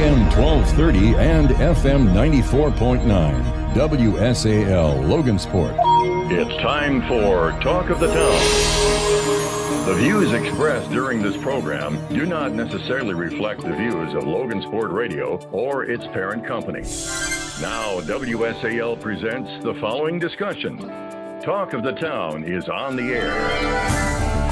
AM 1230 and FM 94.9. WSAL Logansport. It's time for Talk of the Town. The views expressed during this program do not necessarily reflect the views of Logansport Radio or its parent company. Now, WSAL presents the following discussion. Talk of the Town is on the air.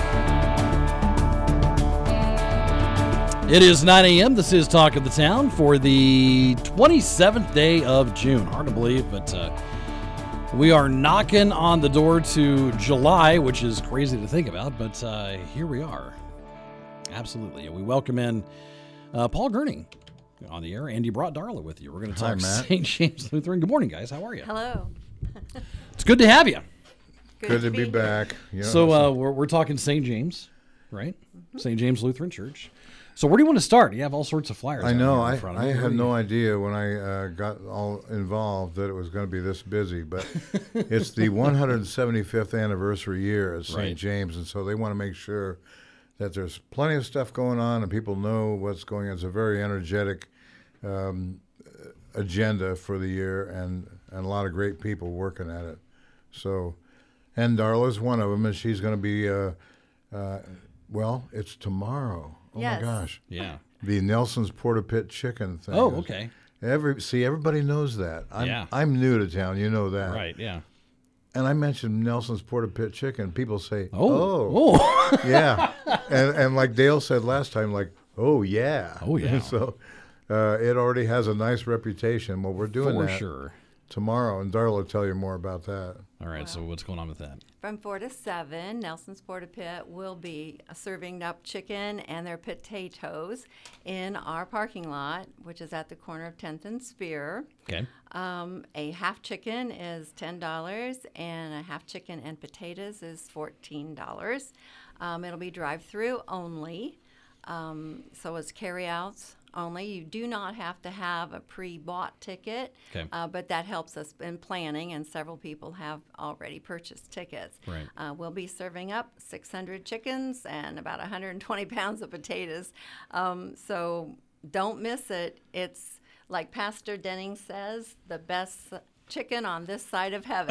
It is 9 a.m. This is Talk of the Town for the 27th day of June. Hard to believe, but we are knocking on the door to July, which is crazy to think about, but here we are. Absolutely. We welcome in Paul Gerning on the air. Andy brought Darla with you. We're going to talk St. James Lutheran. Good morning, guys. How are you? Hello. It's good to have you. Good to be back. You know, so we're talking St. James, right? Mm-hmm. St. James Lutheran Church. So where do you want to start? You have all sorts of flyers. I know. I had no idea when I got all involved that it was going to be this busy, but it's the 175th anniversary year at St. James, and so they want to make sure that there's plenty of stuff going on and people know what's going on. It's a very energetic agenda for the year and a lot of great people working at it. So, and Darla's one of them, and she's going to be, it's tomorrow. Oh, yes. My gosh. Yeah. The Nelson's Porta Pit chicken thing. Oh, okay. Everybody knows that. I'm new to town. You know that. Right, yeah. And I mentioned Nelson's Porta Pit chicken. People say, oh. Yeah. And like Dale said last time, like, oh, yeah. Oh, yeah. So it already has a nice reputation. Well, we're doing that sure. tomorrow, and Darla will tell you more about that. All right, so what's going on with that? From 4 to 7, Nelson's Porta Pit will be serving up chicken and their potatoes in our parking lot, which is at the corner of 10th and Spear. Okay. A half chicken is $10, and a half chicken and potatoes is $14. It'll be drive-through only, so it's carry-outs only. You do not have to have a pre-bought ticket, okay. But that helps us in planning, and several people have already purchased tickets. Right. We'll be serving up 600 chickens and about 120 pounds of potatoes, so don't miss it. It's, like Pastor Denning says, the best chicken on this side of heaven.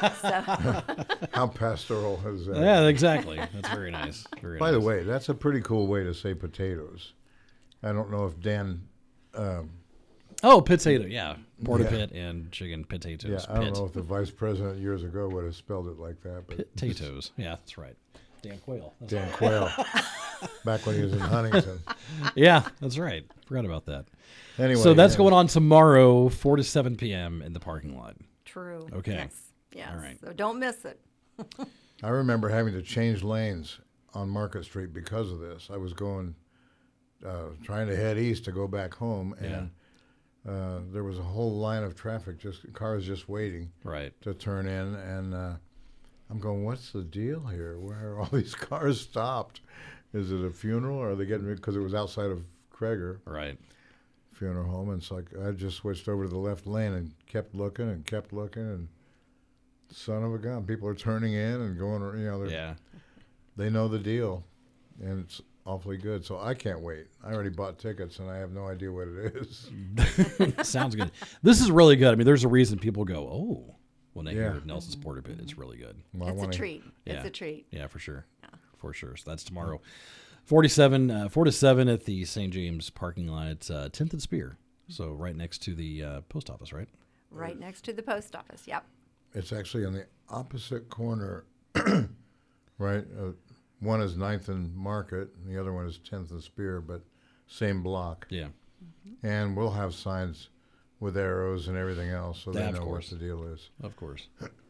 How pastoral is that? Yeah, exactly. That's very nice. By the way, that's a pretty cool way to say potatoes. I don't know if Dan... potato, yeah. Porta Pit and chicken potatoes. Yeah, I don't know if the vice president years ago would have spelled it like that. But potatoes, yeah, that's right. Dan Quayle. Dan Quayle. Back when he was in Huntington. Yeah, that's right. Forgot about that. Anyway, so that's going on tomorrow, 4 to 7 p.m. in the parking lot. True. Okay. Yes. All right. So don't miss it. I remember having to change lanes on Market Street because of this. I was going... trying to head east to go back home, and there was a whole line of traffic, cars just waiting to turn in, and I'm going, what's the deal here? Where are all these cars stopped? Is it a funeral, or are they getting, because it was outside of Kreger Funeral Home, and it's like I just switched over to the left lane and kept looking, and son of a gun, people are turning in and going, they know the deal, and it's awfully good, so I can't wait. I already bought tickets, and I have no idea what it is. Sounds good. This is really good. I mean, there's a reason people go, when they hear Nelson's Porta Pit. It's really good. Well, it's a treat. Yeah. It's a treat. Yeah, for sure. Yeah. For sure. So that's tomorrow. 4 to 7 at the St. James parking lot, 10th and Spear. So right next to the post office, right? Right next to the post office, yep. It's actually on the opposite corner, right? One is 9th and Market, and the other one is 10th and Spear, but same block. Yeah. Mm-hmm. And we'll have signs with arrows and everything else, so they know what the deal is. Of course.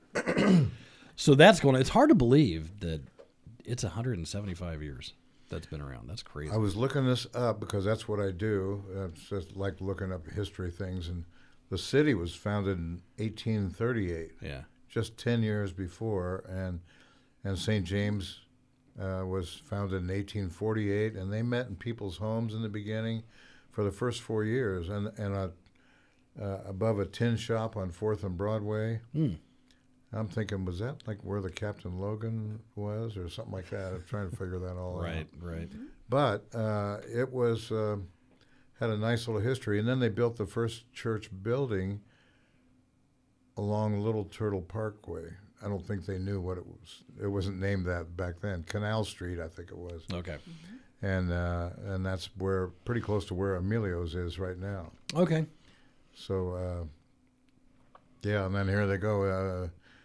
So that's going on. It's hard to believe that it's 175 years that's been around. That's crazy. I was looking this up because that's what I do. It's just like looking up history things. And the city was founded in 1838. Yeah. Just 10 years before. And St. James was founded in 1848. And they met in people's homes in the beginning for the first 4 years. And above a tin shop on 4th and Broadway. I'm thinking, was that like where the Captain Logan was or something like that? I'm trying to figure that all out. Right. But it was had a nice little history. And then they built the first church building along Little Turtle Parkway. I don't think they knew what it was. It wasn't named that back then. Canal Street, I think it was. Okay. And that's where pretty close to where Emilio's is right now. Okay. So yeah, and then here they go.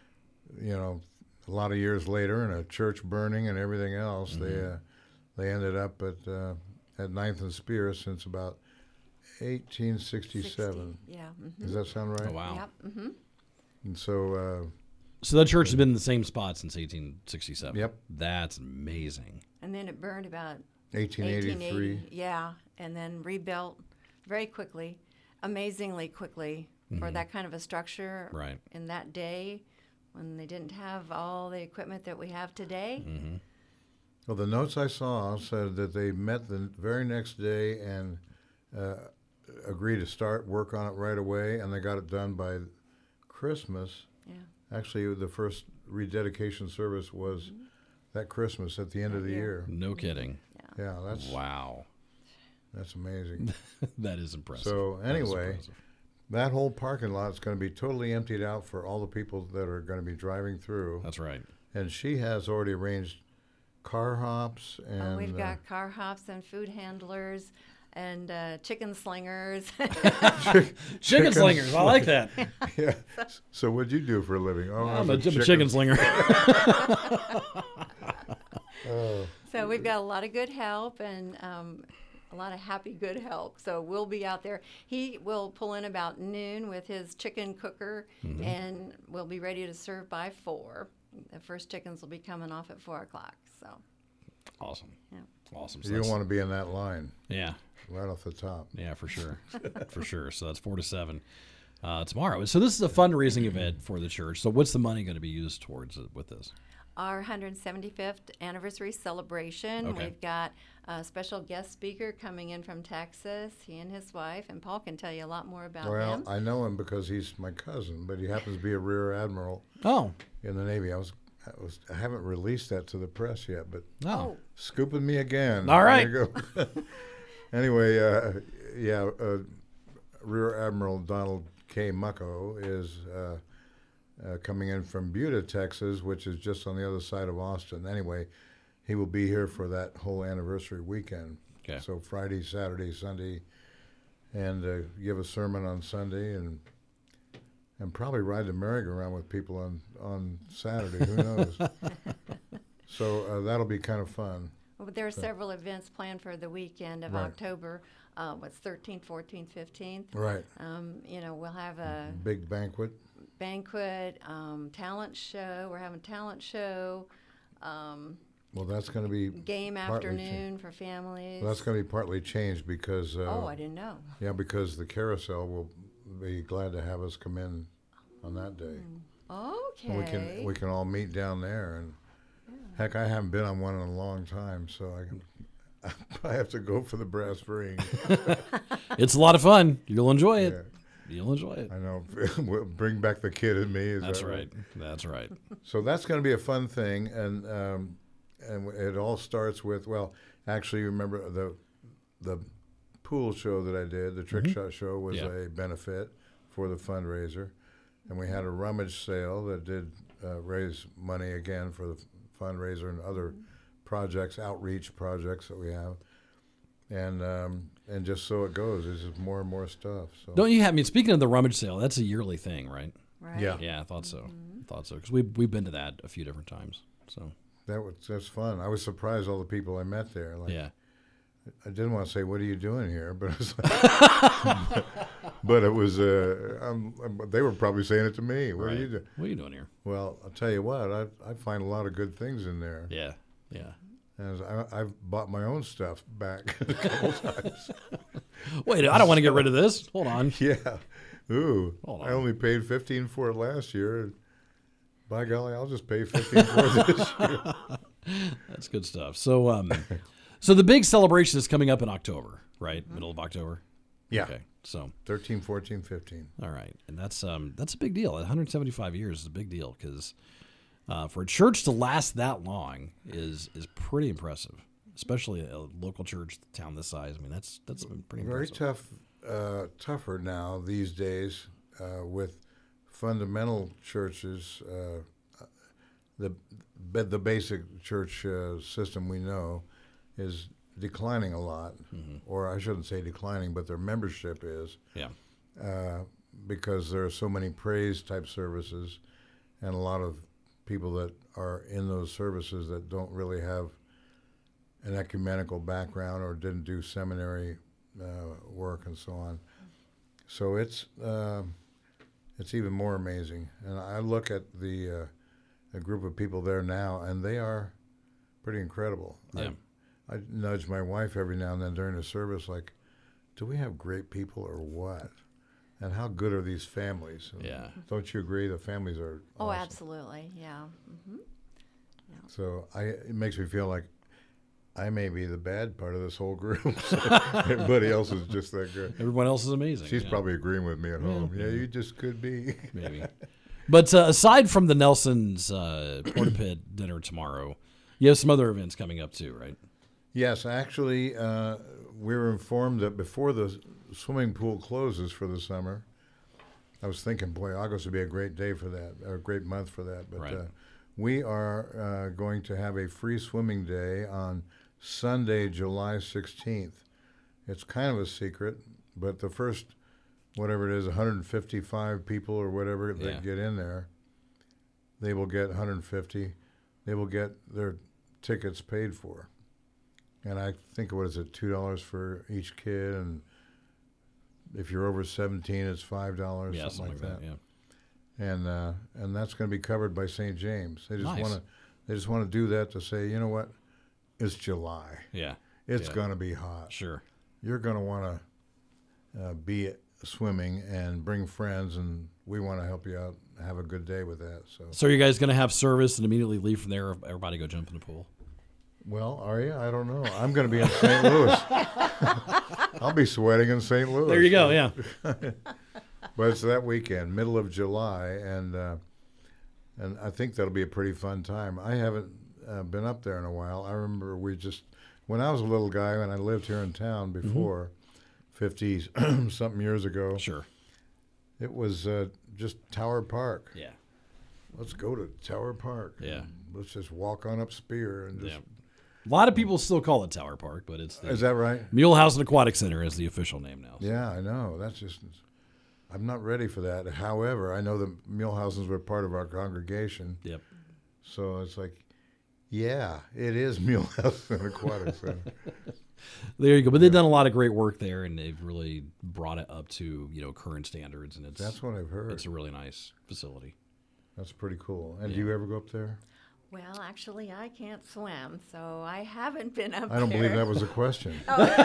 A lot of years later, and a church burning and everything else, they ended up at 9th and Spear since about 1867. Yeah. Does that sound right? Oh, wow. Yep. And so. So that church has been in the same spot since 1867. Yep. That's amazing. And then it burned about 1883. Yeah, and then rebuilt very quickly, amazingly quickly for that kind of a structure. Right. In that day, when they didn't have all the equipment that we have today. Mm-hmm. Well, the notes I saw said that they met the very next day and agreed to start work on it right away, and they got it done by Christmas. Yeah. Actually, the first rededication service was that Christmas at the end of the year. No kidding. Yeah, that's amazing. That is impressive. So That is anyway, impressive. that whole parking lot is going to be totally emptied out for all the people that are going to be driving through. That's right. And she has already arranged car hops and We've got car hops and food handlers and chicken slingers. Chicken slingers. I like that. yeah. So what'd you do for a living? Oh, I'm a chicken slinger. So we've got a lot of good help and a lot of happy good help. So we'll be out there. He will pull in about noon with his chicken cooker, and we'll be ready to serve by 4. The first chickens will be coming off at 4 o'clock. So Awesome. Yeah. Awesome. So You don't that's- want to be in that line Yeah. right off the top. Yeah, for sure. For sure. So that's 4 to 7 tomorrow. So this is a fundraising event for the church. So what's the money going to be used towards it with this? our 175th anniversary celebration. Okay. We've got a special guest speaker coming in from Texas, he and his wife, and Paul can tell you a lot more about Well, him. I know him because he's my cousin, but he happens to be a rear admiral Oh. in the Navy. I haven't released that to the press yet, but Oh. scooping me again. All right. There you go. Anyway, Rear Admiral Donald K. Mucko is coming in from Buda, Texas, which is just on the other side of Austin. Anyway, he will be here for that whole anniversary weekend. Okay. So Friday, Saturday, Sunday, and give a sermon on Sunday and probably ride the merry-go-round with people on Saturday. Who knows? So that'll be kind of fun. Well, there are several events planned for the weekend of Right. October. What's 13th, 14th, 15th? Right. We'll have a Big banquet. banquet, talent show. We're having a talent show, Well, that's going to be game partly afternoon for families. Well, that's going to be partly changed because I didn't know. because the carousel will be glad to have us come in on that day. Okay. And we can all meet down there, and heck, I haven't been on one in a long time, so I have to go for the brass ring. It's a lot of fun. You'll enjoy it. Yeah, You'll enjoy it. I know. We'll bring back the kid in me. Is That's that right. That's right. So that's going to be a fun thing, and it all starts with, well, actually, remember the pool show that I did, the trick shot show, was Yeah. a benefit for the fundraiser, and we had a rummage sale that did raise money again for the fundraiser and other projects, outreach projects that we have, and just so it goes, there's just more and more stuff. So Don't you have? I mean, speaking of the rummage sale, that's a yearly thing, right? Right. Yeah. Yeah, I thought so. Because we've been to that a few different times. So that's fun. I was surprised all the people I met there. Like, yeah. I didn't want to say, "What are you doing here?" But it was like, but it was. They were probably saying it to me. What are you doing? What are you doing here? Well, I'll tell you what. I find a lot of good things in there. Yeah. Yeah. And I've bought my own stuff back a couple times. Wait, I don't want to get rid of this. Hold on. Yeah. Ooh. Hold on. I only paid $15 for it last year. By golly, I'll just pay $15 for it this year. That's good stuff. So, so the big celebration is coming up in October, right? Middle of October. Yeah. Okay. So, 13, 14, 15. all right, and that's a big deal. 175 years is a big deal because for a church to last that long is pretty impressive. especially a local church town this size. I mean, that's been pretty Very impressive. tougher now these days with fundamental churches. The basic church system we know is declining a lot, or I shouldn't say declining, but their membership is. Yeah. Because there are so many praise type services, and a lot of people that are in those services that don't really have an ecumenical background or didn't do seminary work and so on. So it's even more amazing. And I look at the a group of people there now, and they are pretty incredible. Yeah. I nudge my wife every now and then during the service, like, do we have great people or what? And how good are these families? And Yeah. don't you agree? The families are Oh, awesome. absolutely. Yeah. Mm-hmm. So it makes me feel like I may be the bad part of this whole group. So everybody else is just that good. Everyone else is amazing. She's yeah. probably agreeing with me at home. Yeah, you just could be. Maybe. But aside from the Nelson's Porta Pit dinner tomorrow, you have some other events coming up too, right? Yes, actually, we were informed that before the swimming pool closes for the summer, I was thinking, boy, August would be a great day for that, or a great month for that. But Right. We are going to have a free swimming day on Sunday, July 16th. It's kind of a secret, but the first, whatever it is, 155 people or whatever that Yeah. get in there, they will get 150. They will get their tickets paid for. And I think, what is it, $2 for each kid, and if you're over 17, it's $5, Yeah, something like that. Yeah. And that's going to be covered by St. James. They just Nice. want to do that to say, you know what, it's July. Yeah. It's Yeah. going to be hot. Sure. You're going to want to be swimming and bring friends, and we want to help you out. Have a good day with that. So are you guys going to have service and immediately leave from there? Everybody go jump in the pool? Well, are you? I don't know. I'm going to be in St. Louis. I'll be sweating in St. Louis. There you go. Yeah. But it's that weekend, middle of July, and I think that'll be a pretty fun time. I haven't been up there in a while. I remember when I was a little guy, and I lived here in town before, 50-something years ago, Sure. it was just Tower Park. Yeah. Let's go to Tower Park. Yeah. Let's just walk on up Spear and just. Yeah. A lot of people still call it Tower Park, but it's the Is that right? Mulehausen Aquatic Center is the official name now. So. Yeah, I know. I'm not ready for that. However, I know the Mulehausens were part of our congregation. Yep. So it's like, yeah, it is Mulehausen Aquatic Center. There you go. But they've done a lot of great work there, and they've really brought it up to current standards, and That's what I've heard. it's a really nice facility. That's pretty cool. And Yeah. do you ever go up there? Well, actually, I can't swim, so I haven't been up there. I don't believe that was a question.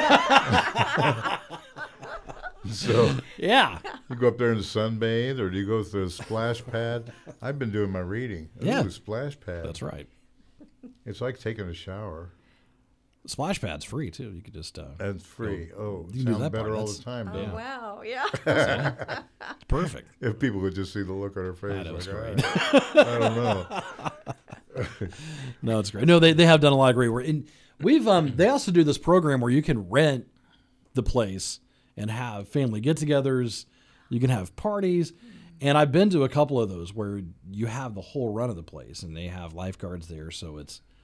So Yeah. you go up there and sunbathe, or do you go to the splash pad? I've been doing my reading. Yeah. Ooh, splash pad. That's right. It's like taking a shower. Splash pad's free too. You could just And it's free. Oh, you can do sounds that better part. all That's- the time, Oh, doesn't it? wow, yeah. perfect. If people could just see the look on her face, That was like, great. I don't know. No, it's great. No, they have done a lot of great work. And we've they also do this program where you can rent the place and have family get-togethers. You can have parties. And I've been to a couple of those where you have the whole run of the place, and they have lifeguards there. So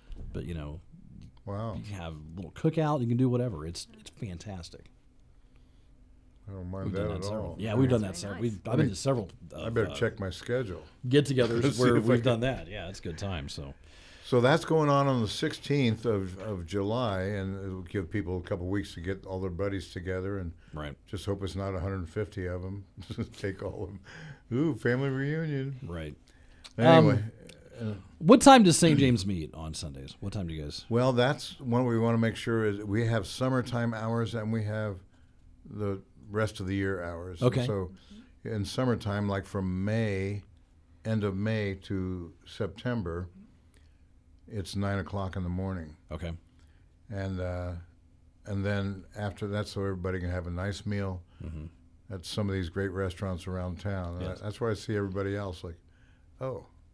Wow, you can have a little cookout. You can do whatever. It's fantastic. I don't mind We've that done that at several. all. Yeah, we've done That's that very several. nice. I've been to several. I better check my schedule. Get-togethers See where if I we've can- done that. Yeah, it's a good time. So So that's going on the 16th of July, and it'll give people a couple weeks to get all their buddies together, and right, just hope it's not 150 of them. Take all of them. Ooh, family reunion. right. Anyway, What time does St. James meet on Sundays? What time do you guys? well, that's what we want to make sure is we have summertime hours and we have the rest of the year hours. Okay. So in summertime, like from end of May to September, it's 9 o'clock in the morning. Okay. And then after that, so everybody can have a nice meal at some of these great restaurants around town. And Yes. that's where I see everybody else like, oh,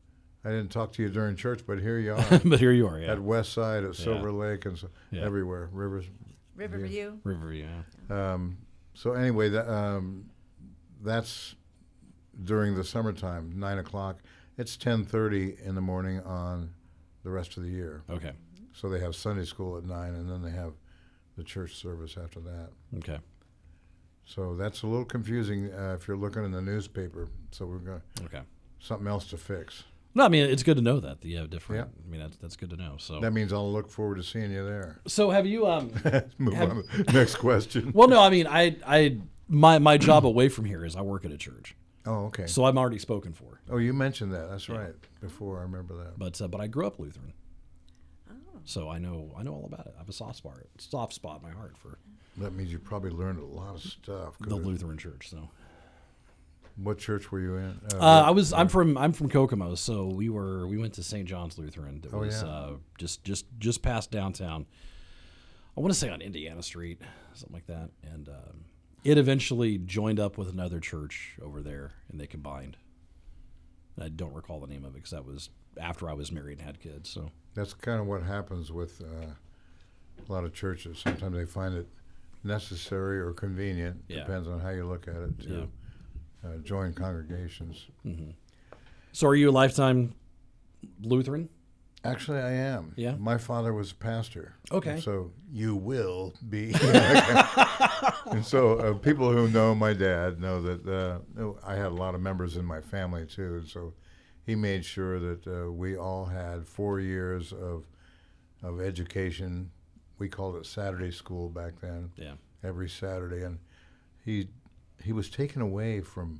I didn't talk to you during church, but here you are. But here you are, yeah. At West Side, at Silver Lake, and Yeah. everywhere. Riverview. Riverview, yeah. So anyway, that's during the summertime, 9 o'clock. It's 10:30 in the morning on the rest of the year. Okay. So they have Sunday school at 9, and then they have the church service after that. Okay. So that's a little confusing if you're looking in the newspaper. So we're going Okay. something else to fix. No, I mean, it's good to know that you have different. Yeah. I mean, that's good to know. So That means I'll look forward to seeing you there. So have you Move on to the next question. Well, no, I mean, my job away from here is I work at a church. Oh, okay. So I'm already spoken for. Oh, you mentioned that. That's right. Before, I remember that. But I grew up Lutheran. Oh. So I know all about it. I have a soft spot in my heart for That means you probably learned a lot of stuff. the Lutheran church. So What church were you in? I'm from Kokomo, so we went to St. John's Lutheran. It was just past downtown. I want to say on Indiana Street, something like that. And it eventually joined up with another church over there, and they combined. I don't recall the name of it because that was after I was married and had kids. So That's kind of what happens with a lot of churches. Sometimes they find it necessary or convenient, Yeah. depends on how you look at it, to join congregations. So are you a lifetime Lutheran? Actually, I am. Yeah? My father was a pastor. Okay. And so you will be. And so people who know my dad know that I had a lot of members in my family too. And so he made sure that we all had 4 years of education. We called it Saturday school back then. Yeah. Every Saturday, and he was taken away from.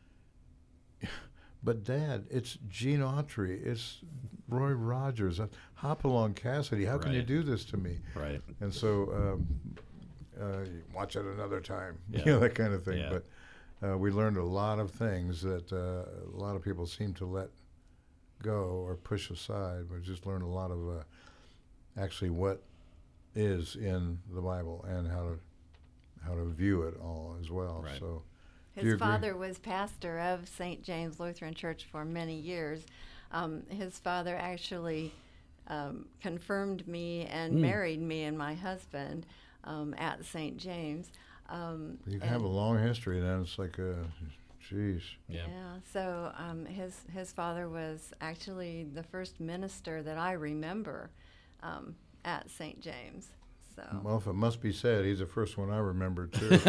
But Dad, it's Gene Autry, it's Roy Rogers, Hopalong Cassidy. How can you Right. do this to me? Right. And so watch it another time, Yeah. that kind of thing. Yeah. But we learned a lot of things that a lot of people seem to let go or push aside. We just learned a lot of actually what is in the Bible and how to view it all as well. Right. So, do you His agree? father was pastor of St. James Lutheran Church for many years. His father actually confirmed me and married me and my husband at St. James. You have a long history, then it's like geez. Yeah. So his father was actually the first minister that I remember at St. James. So Well, if it must be said, he's the first one I remember too.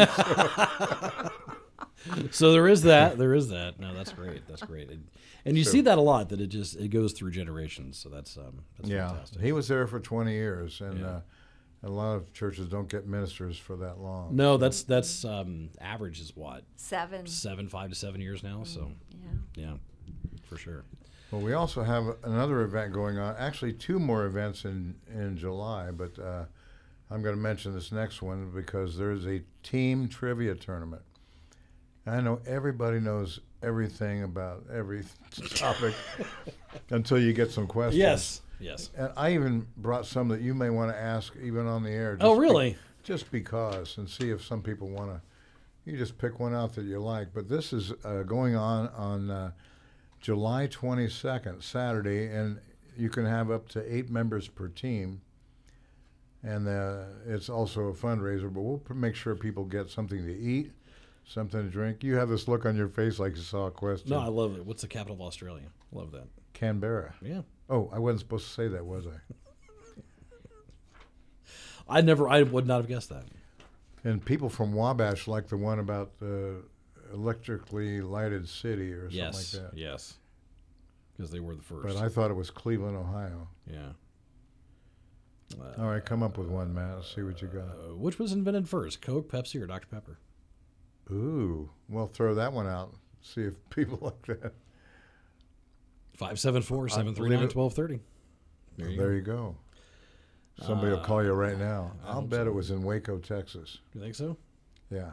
So there is that. No, that's great. That's great. And you see that a lot. That it goes through generations. So that's Yeah, fantastic. he was there for 20 years, and Yeah. a lot of churches don't get ministers for that long. No, that's average is what 7. 5 to 7 years now. So Yeah. yeah, for sure. Well, we also have another event going on. Actually, 2 more events in July, but I'm going to mention this next one because there's a team trivia tournament. I know everybody knows everything about every topic until you get some questions. Yes. And I even brought some that you may want to ask even on the air. Oh, really? Just because, and see if some people want to. You just pick one out that you like. But this is going on July 22nd, Saturday, and you can have up to 8 members per team. And it's also a fundraiser, but we'll make sure people get something to eat, something to drink. You have this look on your face like you saw a question. No, I love it. What's the capital of Australia? Love that. Canberra. Yeah. Oh, I wasn't supposed to say that, was I? I would not have guessed that. And people from Wabash like the one about the electrically lighted city or something like that. Yes. Because they were the first. But I thought it was Cleveland, Ohio. Yeah. All right, come up with one, Matt. Let's see what you got. Which was invented first, Coke, Pepsi, or Dr. Pepper? Ooh, well, throw that one out. See if people like that. 574-739-1230. There you go. Somebody will call you right now. I'll bet it was in Waco, Texas. You think so? Yeah.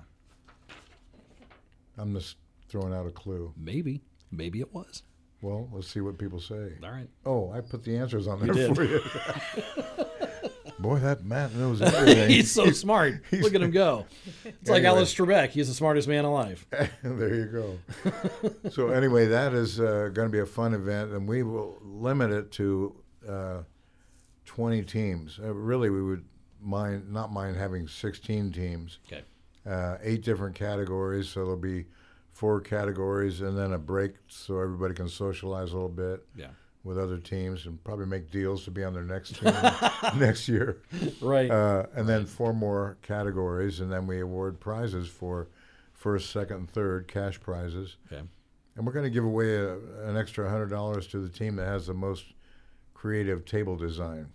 I'm just throwing out a clue. Maybe. Maybe it was. Well, let's see what people say. All right. Oh, I put the answers on You there did. for you. Boy, that Matt knows everything. He's so smart. Look at him go. It's like Anyway. Alice Trebek. He's the smartest man alive. There you go. So anyway, that is going to be a fun event, and we will limit it to 20 teams. Really, we would not mind having 16 teams. Okay. 8 different categories, so there'll be 4 categories, and then a break so everybody can socialize a little bit. Yeah. With other teams, and probably make deals to be on their next team next year. Right. And then 4 more categories, and then we award prizes for first, second, and third, cash prizes. Okay. And we're going to give away an extra $100 to the team that has the most creative table design.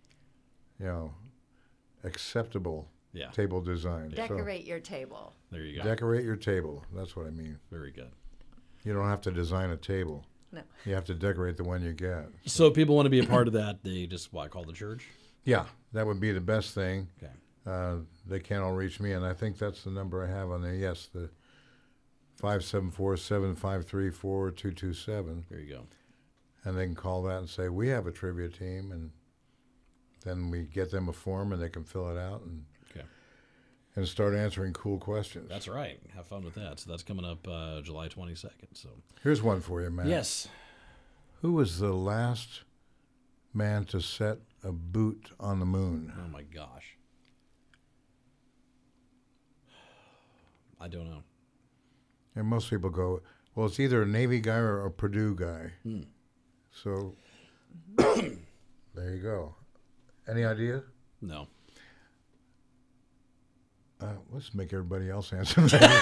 Acceptable Yeah. table design. Decorate your table. There you So go. decorate your table. That's what I mean. Very good. You don't have to design a table. No. You have to decorate the one you get. So if people want to be a part of that, they just call the church? Yeah, that would be the best thing. Okay. They can all reach me, and I think that's the number I have on there. Yes, the 574-753-4227. There you go. And they can call that and say, we have a trivia team, and then we get them a form, and they can fill it out Okay. and start answering cool questions. That's right. Have fun with that. So that's coming up July 22nd. So Here's one for you, Matt. yes. Who was the last man to set a boot on the moon? Oh my gosh. I don't know. And most people go, well, it's either a Navy guy or a Purdue guy. So there you go. Any idea? No. Let's make everybody else answer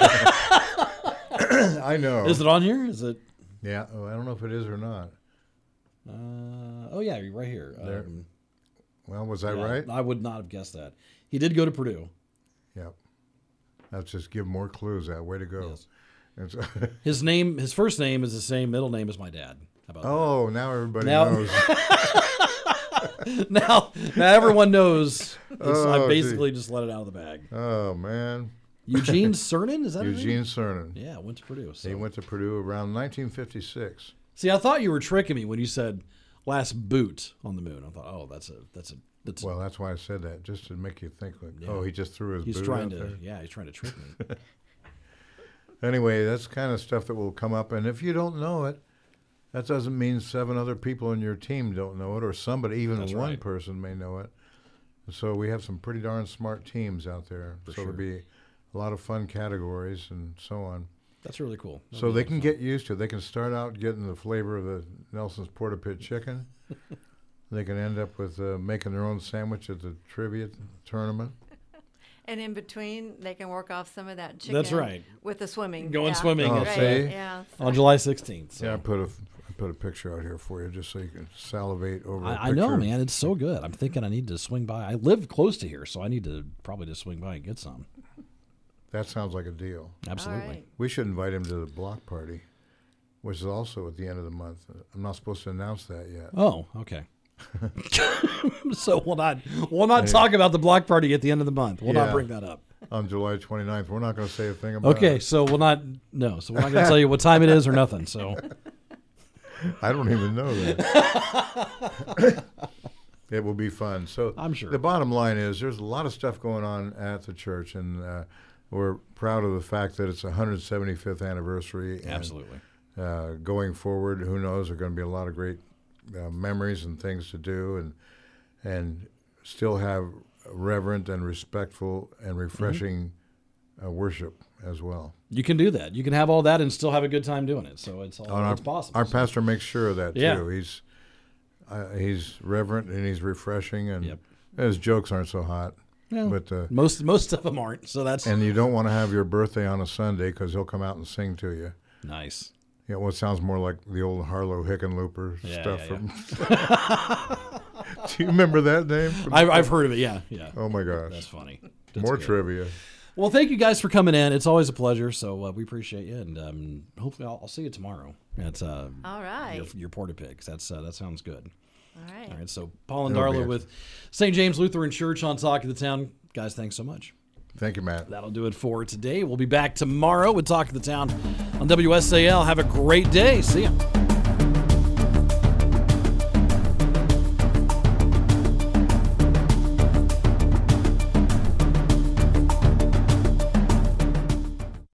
that. I know. Is it on here? Is it? Yeah. Oh, I don't know if it is or not. Oh yeah, you're right here. There. Well, was I yeah, right? I would not have guessed that. He did go to Purdue. Yep. Let's just give more clues. That way to go. Yes. It's His first name is the same middle name as my dad. How about oh, now everybody Now- knows. that? Now everyone knows. Oh, I basically just let it out of the bag. Oh man, Eugene Cernan, is that his name? Eugene Cernan. Yeah, went to Purdue. So. He went to Purdue around 1956. See, I thought you were tricking me when you said last boot on the moon. I thought, oh, that's Well, that's why I said that, just to make you think like, Yeah. oh, he just threw his he's boot trying out to there. he's trying to trick me. Anyway, that's kind of stuff that will come up, and if you don't know it, that doesn't mean 7 other people in your team don't know it, or somebody, even That's one right. person may know it. So we have some pretty darn smart teams out there. For so sure. there'll be a lot of fun categories and so on. That's really cool. That'll So be a they lot can of fun. get used to it. They can start out getting the flavor of the Nelson's Porta Pit chicken. They can end up with making their own sandwich at the trivia tournament. And in between, they can work off some of that chicken. That's right. With the swimming. Going swimming Oh, Right. see? Yeah. on July 16th. So. Yeah, I put a picture out here for you just so you can salivate over a I know, picture. man. It's so good. I'm thinking I need to swing by. I live close to here, so I need to probably just swing by and get some. That sounds like a deal. Absolutely. All right. We should invite him to the block party, which is also at the end of the month. I'm not supposed to announce that yet. Oh, okay. So we'll not talk about the block party at the end of the month. We'll not Yeah. bring that up. On July 29th, we're not going to say a thing about Okay, it. so we're not going to tell you what time it is or nothing. So I don't even know that. It will be fun. So I'm sure. the bottom line is there's a lot of stuff going on at the church, and we're proud of the fact that it's 175th anniversary. And, absolutely. going forward, who knows? There are going to be a lot of great memories and things to do, and still have reverent and respectful and refreshing worship as well. You can do that. You can have all that and still have a good time doing it. So it's And it's possible. Our So- pastor makes sure of that Yeah. too. He's reverent and he's refreshing, and Yep. his jokes aren't so hot. Well, But most of them aren't. So that's and you don't want to have your birthday on a Sunday because he'll come out and sing to you. nice. Yeah, well, it sounds more like the old Harlow Hickenlooper Yeah, stuff. yeah, From Do you remember that name? I've heard of it. Yeah, yeah. Oh my gosh! That's funny. That's More good. trivia. Well, thank you guys for coming in. It's always a pleasure. So we appreciate you, and hopefully I'll see you tomorrow. That's All right. your Porta Pigs. That sounds good. All right. All right. So Paul and It'll be Darla it. with St. James Lutheran Church on Talk of the Town. Guys, thanks so much. Thank you, Matt. That'll do it for today. We'll be back tomorrow with Talk of the Town on WSAL. Have a great day. See ya.